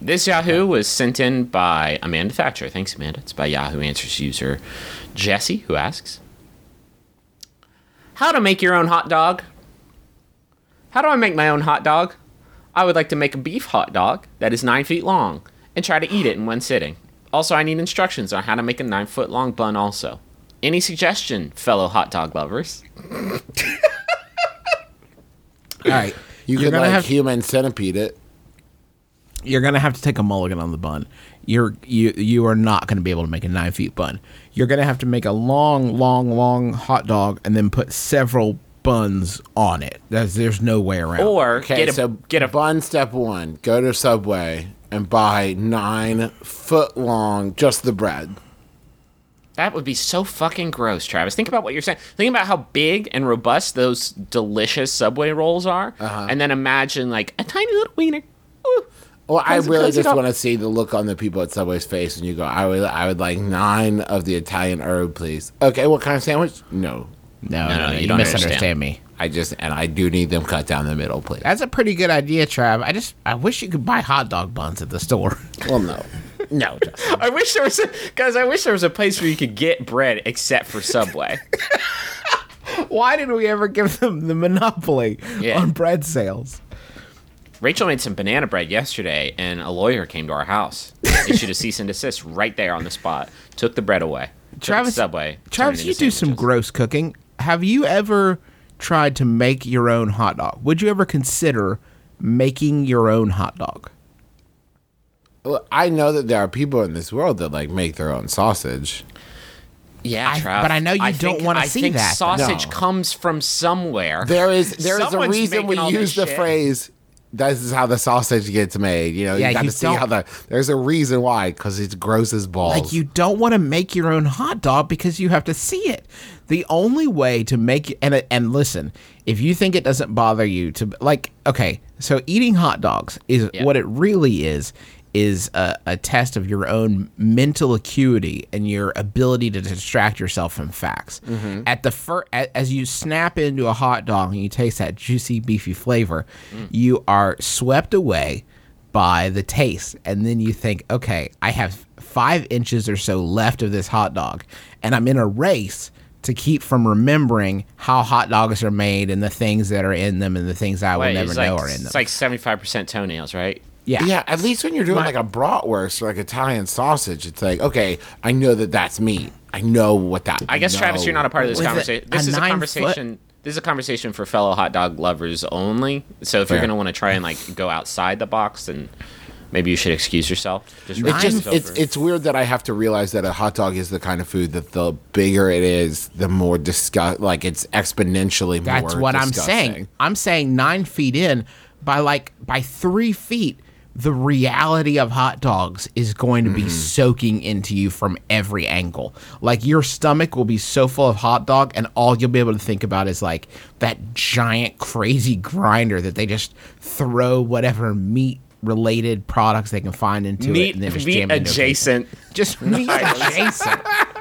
This Yahoo was sent in by Amanda Thatcher. Thanks, Amanda. It's by Yahoo Answers user Jesse, who asks, how to make your own hot dog? How do I make my own hot dog? I would like to make a beef hot dog that is 9 feet long and try to eat it in one sitting. Also, I need instructions on how to make a 9-foot long bun also. Any suggestion, fellow hot dog lovers? All right. You could like human centipede it. You're gonna have to take a mulligan on the bun. You are not gonna be able to make a 9 feet bun. You're gonna have to make a long hot dog and then put several buns on it. There's no way around. Or Okay, get a bun. Step one: go to Subway and buy 9 foot long just the bread. That would be so fucking gross, Travis. Think about what you're saying. Think about how big and robust those delicious Subway rolls are, and then imagine like a tiny little wiener. Ooh. Well, I really just want to see the look on the people at Subway's face, and you go, I would like 9 of the Italian herb, please. Okay, what kind of sandwich? No. No, you you don't misunderstand me. I do need them cut down the middle, please. That's a pretty good idea, Trav. I wish you could buy hot dog buns at the store. Well, no. No, Justin. I wish there was a place where you could get bread except for Subway. Why did we ever give them the monopoly on bread sales? Rachel made some banana bread yesterday, and a lawyer came to our house, issued a cease and desist right there on the spot, took the bread away. Travis, Subway. Travis, you do some gross cooking. Have you ever tried to make your own hot dog? Would you ever consider making your own hot dog? Well, I know that there are people in this world that like make their own sausage. Yeah, Trav. But I know you don't want to see that. I think sausage comes from somewhere. There is a Someone's reason we making all use this the shit. phrase. This is how the sausage gets made. You know, Yeah, you got you to see don't- how there's a reason why, because it's gross as balls. Like, you don't want to make your own hot dog because you have to see it. The only way to make and listen, if you think it doesn't bother you to like, okay, so eating hot dogs is what it really is a test of your own mental acuity and your ability to distract yourself from facts. Mm-hmm. At the as you snap into a hot dog and you taste that juicy, beefy flavor, you are swept away by the taste, and then you think, okay, I have 5 inches or so left of this hot dog, and I'm in a race to keep from remembering how hot dogs are made and the things that are in them and the things I will never know are in them. It's like 75% toenails, right? Yeah, at least when you're doing like a bratwurst or like Italian sausage, it's like, okay, I know that that's meat. I know what that. I guess, Travis, you're not a part of this With conversation. a This is a 9 conversation. This is a conversation for fellow hot dog lovers only. So if you're going to want to try and like go outside the box, then maybe you should excuse yourself. It's weird that I have to realize that a hot dog is the kind of food that the bigger it is, the more like it's exponentially more. That's what disgusting. I'm saying. I'm saying 9 feet in, by 3 feet, the reality of hot dogs is going to be soaking into you from every angle. Like, your stomach will be so full of hot dog, and all you'll be able to think about is like that giant crazy grinder that they just throw whatever meat related products they can find into it, and then just jam it into adjacent. just meat adjacent.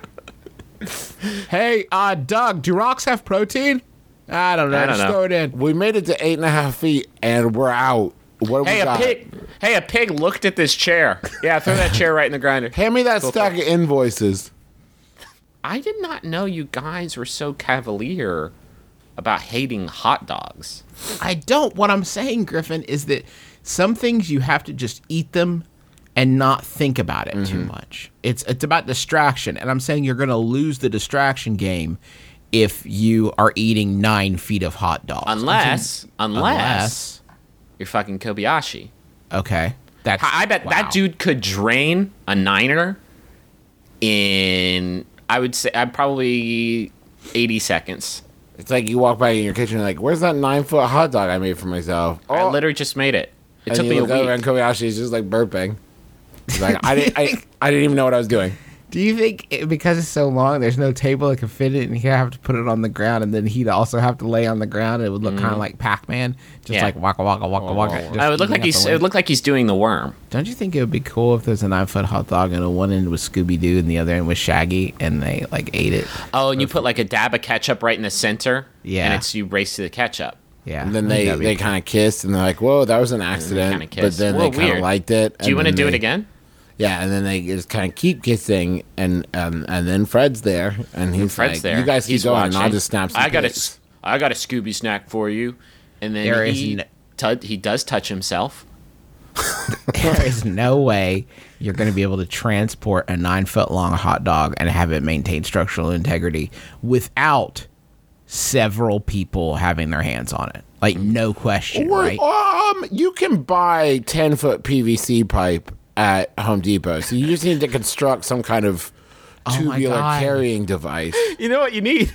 Hey, Doug, do rocks have protein? I don't know. Just throw it in. We made it to 8.5 feet, and we're out. What do we got? A pig looked at this chair. Yeah, throw that chair right in the grinder. Hand me that stack of invoices. I did not know you guys were so cavalier about hating hot dogs. I don't. What I'm saying, Griffin, is that some things you have to just eat them and not think about it too much. It's about distraction, and I'm saying you're going to lose the distraction game if you are eating 9 feet of hot dogs. Unless you're fucking Kobayashi. Okay. I bet that dude could drain a niner in, I would say, probably 80 seconds. It's like you walk by in your kitchen, like, where's that 9-foot hot dog I made for myself? I literally just made it. It took me a week. And Kobayashi is just like burping. He's like, I didn't even know what I was doing. Do you think because it's so long, there's no table that can fit it, and he'd have to put it on the ground, and then he'd also have to lay on the ground, and it would look kind of like Pac-Man, just like waka waka waka waka. It would look like he's doing the worm. Don't you think it would be cool if there's a 9-foot hot dog and one end was Scooby Doo and the other end was Shaggy, and they like ate it? Oh, and you put like a dab of ketchup right in the center. Yeah, and you race to the ketchup. Yeah. And then they kind of kissed, and they're like, "Whoa, that was an accident." kinda But kissed. then Well, they kind of weird. liked it. Do you want to do it again? Yeah, and then they just kind of keep kissing, and then Fred's there, and he's Fred's like, there. "You guys keep He's going, and I'll watching. just snap some I got pics." a Scooby snack for you, and then There is he does touch himself. There is no way you're going to be able to transport a 9-foot-long hot dog and have it maintain structural integrity without several people having their hands on it. Like, no question, Or, right? you can buy 10-foot PVC pipe at Home Depot, so you just need to construct some kind of Oh my tubular God. carrying device. You know what you need?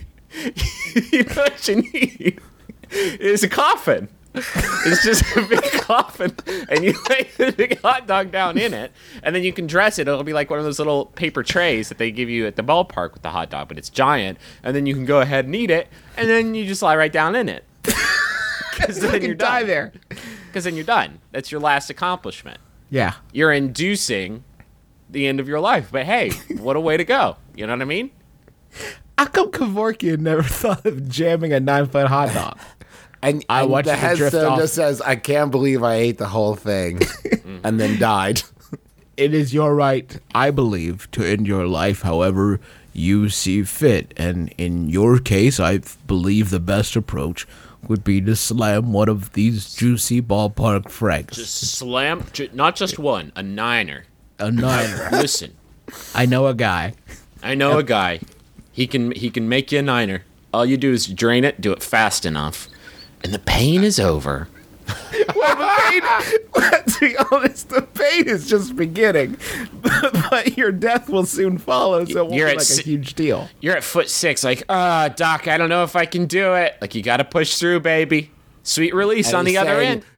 You know what you need? Is a coffin. It's just a big coffin, and you lay the big hot dog down in it, and then you can dress it. It'll be like one of those little paper trays that they give you at the ballpark with the hot dog, but it's giant, and then you can go ahead and eat it, and then you just lie right down in it. Because then you're die done. there. Because then you're done. That's your last accomplishment. Yeah. You're inducing the end of your life. But hey, what a way to go. You know what I mean? How come Kevorkian never thought of jamming a 9-foot hot dog? And, I and watched the it drift headstone off. just says, "I can't believe I ate the whole thing," and then died. It is your right, I believe, to end your life however you see fit. And in your case, I believe the best approach would be to slam one of these juicy ballpark franks. Just slam, not just one, a niner. A niner. Listen, I know a guy. I know a guy. He can make you a niner. All you do is drain it, do it fast enough, and the pain is over. Well, the pain, let's be honest, the pain is just beginning. But your death will soon follow, so it won't You're be at like a si- huge deal. You're at foot 6, like, Doc, I don't know if I can do it. Like, you got to push through, baby. Sweet release And on the he's other saying, end.